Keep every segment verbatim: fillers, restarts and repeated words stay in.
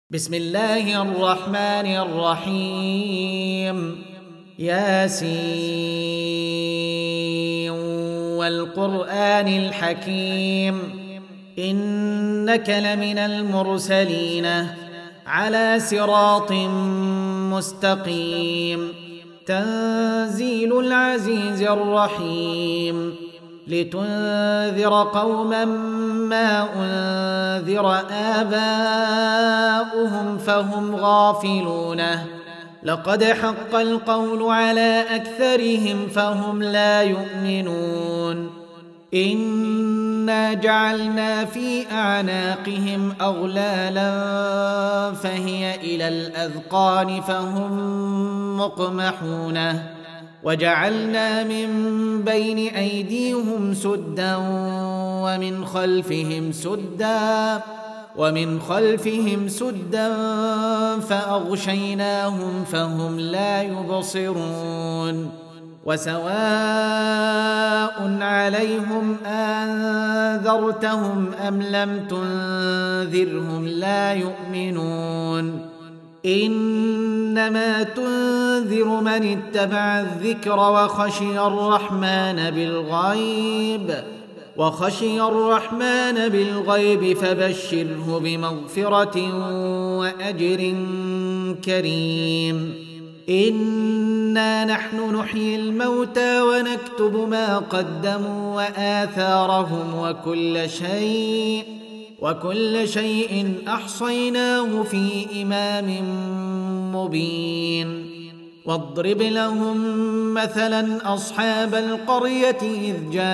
بسم الله الرحمن الرحيم. ياسين والقرآن الحكيم إنك لمن المرسلين على صراط مستقيم. تنزيل العزيز الرحيم لتنذر قوما ما أنذر آباؤهم فهم غافلون. لقد حق القول على أكثرهم فهم لا يؤمنون. إنا جعلنا في أعناقهم أغلالا فهي إلى الأذقان فهم مقمحون. وجعلنا من بين أيديهم سدا ومن خلفهم سدا ومن خلفهم سدا فأغشيناهم فهم لا يبصرون. وسواء عليهم أنذرتهم أم لم تنذرهم لا يؤمنون. إنما تنذر من اتبع الذكر وخشي الرحمن بالغيب وخشي الرحمن بالغيب فبشره بمغفرة وأجر كريم. إنا نحن نحيي الموتى ونكتب ما قدموا وآثارهم وكل شيء وكل شيء أحصيناه في إمام مبين. واضرب لهم مثلا أصحاب القرية إذ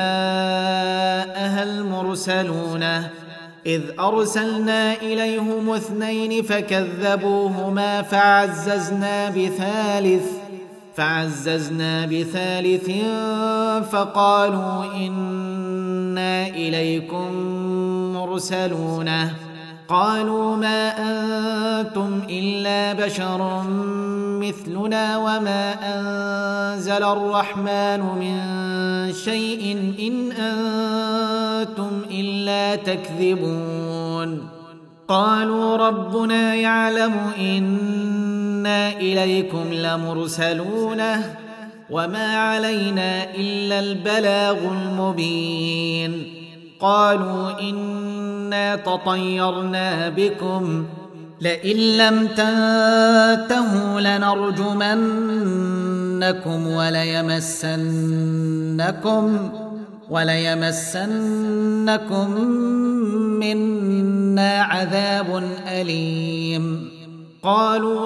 جاءها المرسلون إذ أرسلنا إليهم اثنين فكذبوهما فعززنا بثالث فعززنا بثالث فقالوا إنا إليكم مرسلون. قالوا ما أنتم إلا بشر مثلنا وما أنزل الرحمن من شيء إن أنتم إلا تكذبون. قالوا ربنا يعلم إنا إليكم لمرسلون وما علينا إلا البلاغ المبين. قالوا إنا تطيرنا بكم لئن لم تنتهوا لنرجمنكم وليمسنكم وليمسنكم منا عذاب أليم. قالوا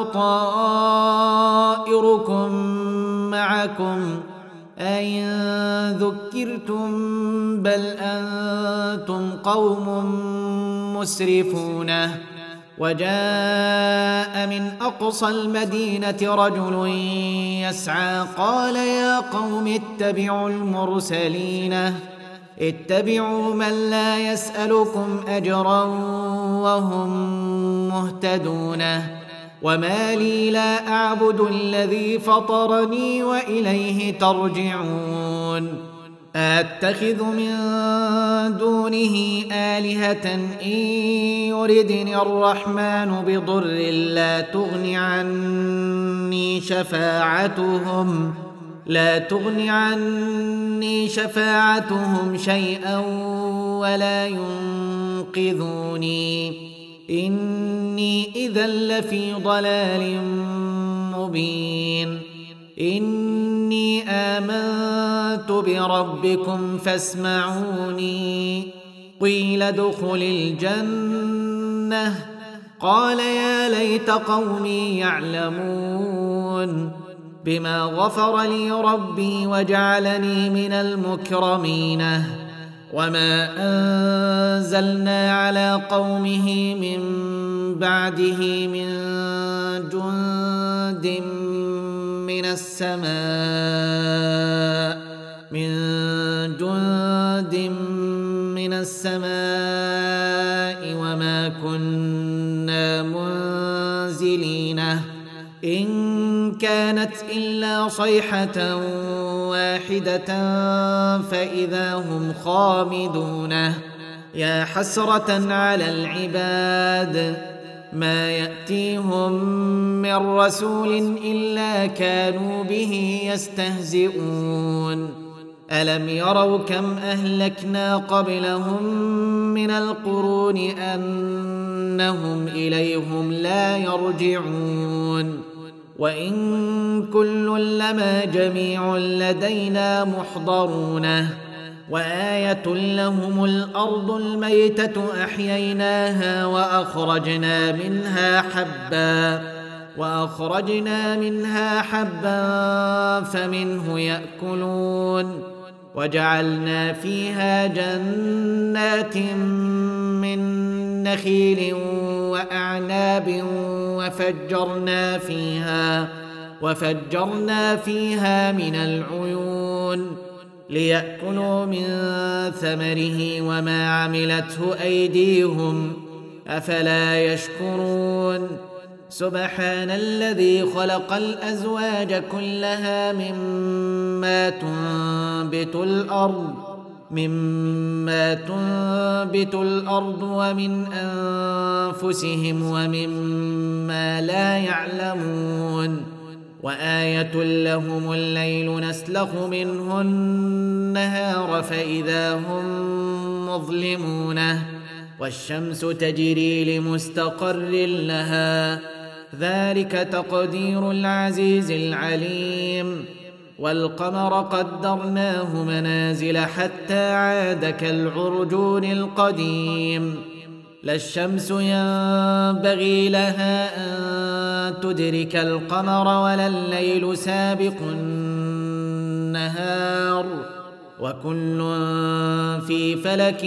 طائركم معكم أئن ذكرتم بل أنتم قوم مسرفون. وجاء من أقصى المدينة رجل يسعى قال يا قوم اتبعوا المرسلين اتبعوا من لا يسألكم أجرا وهم مهتدون. وما لي لا أعبد الذي فطرني وإليه ترجعون. أتخذ من دونه آلهة إن يردني الرحمن بضر لا تغن عني شفاعتهم لا تغن عني شفاعتهم شيئا ولا ينقذوني. إني إذا لفي ضلال مبين. إني آمنت بربكم فاسمعوني. قيل ادخل الجنة قال يا ليت قومي يعلمون بما غفر لي ربي وجعلني من المكرمين. وما أنزلنا على قومه من بعده من جند من السماء من جند من السماء وما كنا منزلين. إن كانت إلا صيحة واحدة فإذا هم خامدون. يا حسرة على العباد ما يأتيهم من رسول إلا كانوا به يستهزئون ألم يروا كم أهلكنا قبلهم من القرون أنهم إليهم لا يرجعون وإن كل لما جميع لدينا محضرون وآية لهم الأرض الميتة أحييناها وأخرجنا منها حبا وأخرجنا منها حبا فمنه يأكلون وجعلنا فيها جنات من نخيل وأعناب وفجرنا فيها وفجرنا فيها من العيون ليأكلوا من ثمره وما عملته أيديهم أفلا يشكرون سبحان الذي خلق الأزواج كلها مما تنبت الأرض مما تنبت الأرض ومن أنفسهم ومما لا يعلمون وآية لهم الليل نسلخ منه النهار فإذا هم مظلمون والشمس تجري لمستقر لها ذلك تقدير العزيز العليم والقمر قدرناه منازل حتى عاد كالعرجون القديم لا الشمس ينبغي لها أن تدرك القمر ولا الليل سابق النهار وكل في فلك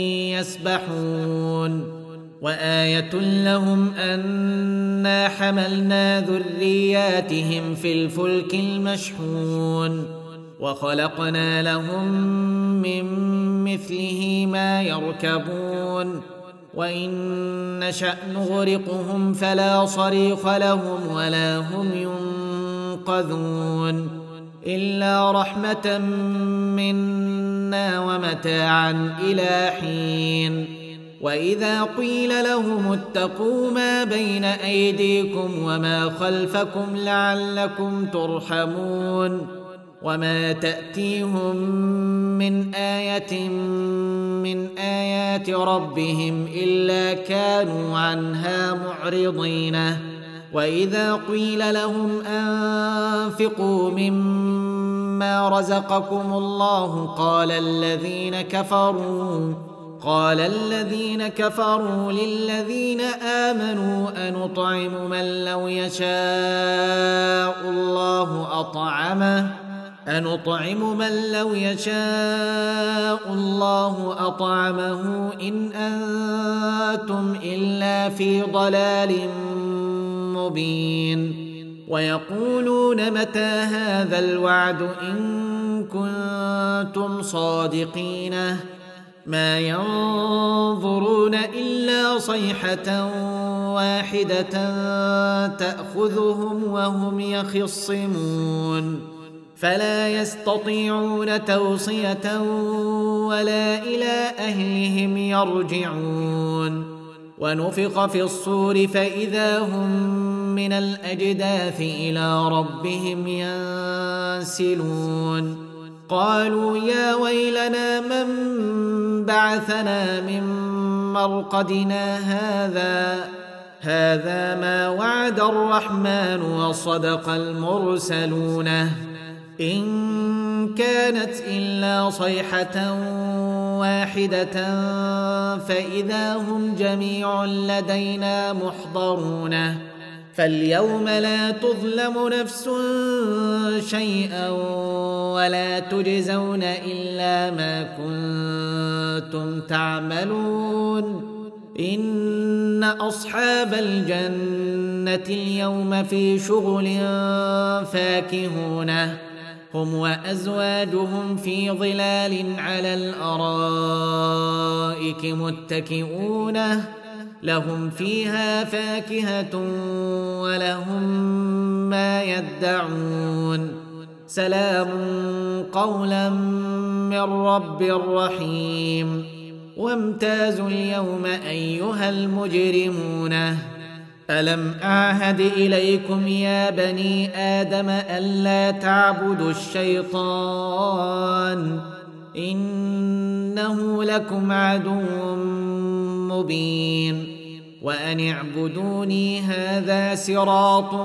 يسبحون وآية لهم أنا حملنا ذرياتهم في الفلك المشحون وخلقنا لهم من مثله ما يركبون وإن نشأ نغرقهم فلا صريخ لهم ولا هم ينقذون إلا رحمة منا ومتاعا إلى حين وإذا قيل لهم اتقوا ما بين أيديكم وما خلفكم لعلكم ترحمون وما تأتيهم من آية من آيات ربهم إلا كانوا عنها معرضين وإذا قيل لهم أنفقوا مما رزقكم الله قال الذين كفروا قال الذين كفروا للذين آمنوا أنطعم من لو يشاء الله أطعمه أنطعم من لو يشاء الله أطعمه إن أنتم إلا في ضلال مبين ويقولون متى هذا الوعد إن كنتم صادقين ما ينظرون إلا صيحة واحدة تأخذهم وهم يخصمون فلا يستطيعون توصية ولا إلى أهلهم يرجعون ونفخ في الصور فإذا هم من الأجداث إلى ربهم ينسلون قالوا يا ويلنا من بعثنا من مرقدنا هذا هذا ما وعد الرحمن وصدق المرسلون إن كانت إلا صيحة واحدة فإذا هم جميع لدينا محضرون فاليوم لا تظلم نفس شيئا ولا تجزون إلا ما كنتم تعملون إن أصحاب الجنة اليوم في شغل فاكهون هم وأزواجهم في ظلال على الأرائك متكئون لهم فيها فاكهة ولهم ما يدعون سلام قولا من رب رحيم وامتازوا اليوم أيها المجرمون ألم أعهد إليكم يا بني آدم ألا تعبدوا الشيطان إنه لكم عدو مبين وأن اعبدوني هذا صراط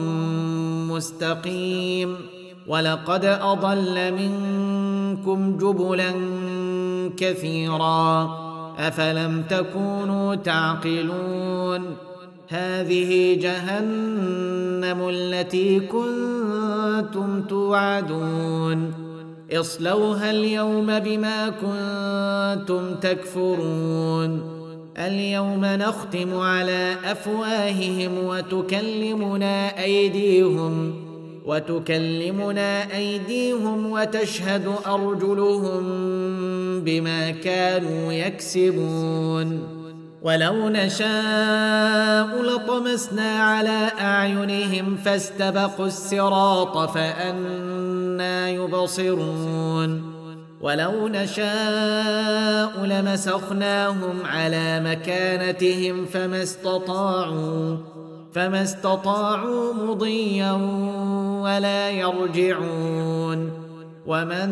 مستقيم ولقد أضل منكم جبلا كثيرا أفلم تكونوا تعقلون هذه جهنم التي كنتم توعدون اصلوها اليوم بما كنتم تكفرون اليوم نختم على أفواههم وتكلمنا أيديهم وتكلمنا أيديهم وتشهد أرجلهم بما كانوا يكسبون ولو نشاء لطمسنا على أعينهم فاستبقوا الصراط فأنى يبصرون ولو نشاء لمسخناهم على مكانتهم فما استطاعوا فما استطاعوا مضيا ولا يرجعون ومن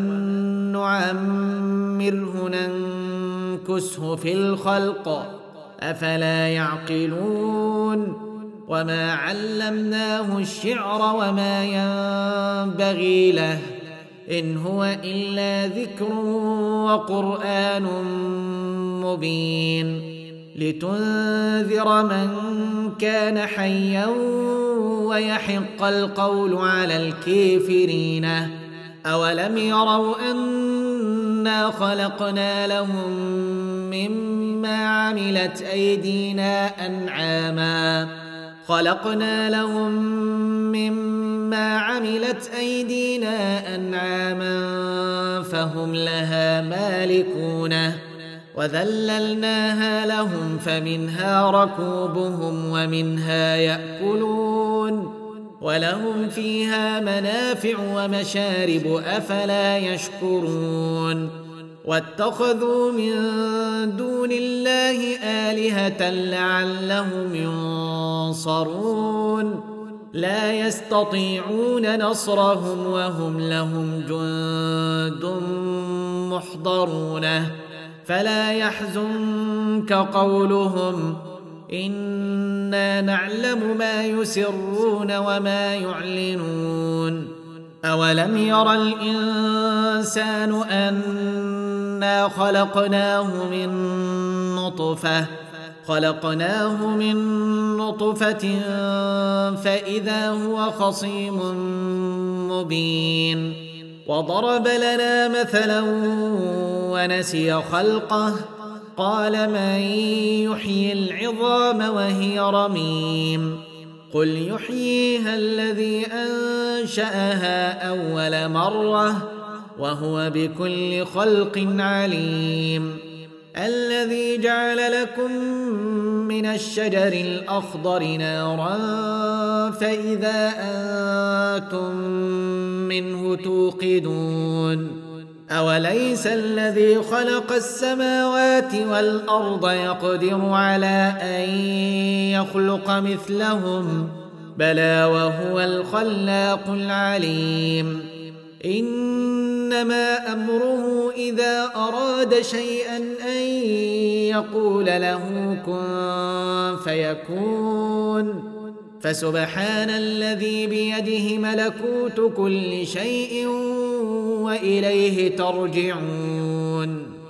نعمره ننكسه في الخلق أفلا يعقلون وما علمناه الشعر وما ينبغي له إن هو إلا ذكر وقرآن مبين لتنذر من كان حيا ويحق القول على الكافرين أولم يروا أنا خلقنا لهم مما عملت أيدينا أنعاما خلقنا لهم مما عملت أيدينا أنعاما فهم لها مالكون وذللناها لهم فمنها ركوبهم ومنها يأكلون ولهم فيها منافع ومشارب أفلا يشكرون واتخذوا من دون الله آلهة لعلهم ينصرون لا يستطيعون نصرهم وهم لهم جند محضرون فلا يحزنك قولهم إنا نعلم ما يسرون وما يعلنون أولم ير الإنسان أنا خلقناه من نطفة خلقناه من نطفة فإذا هو خصيم مبين وضرب لنا مثلا ونسي خلقه قال من يحيي العظام وهي رميم قل يحييها الذي أنشأها أول مرة وهو بكل خلق عليم الذي جعل لكم من الشجر الأخضر نارا فإذا أنتم منه توقدون أوليس الذي خلق السماوات والأرض يقدر على أن يخلق مثلهم بلى وهو الخلاق العليم إنما أمره إذا أراد شيئا أن يقول له كن فيكون فسبحان الذي بيده ملكوت كل شيء وإليه ترجعون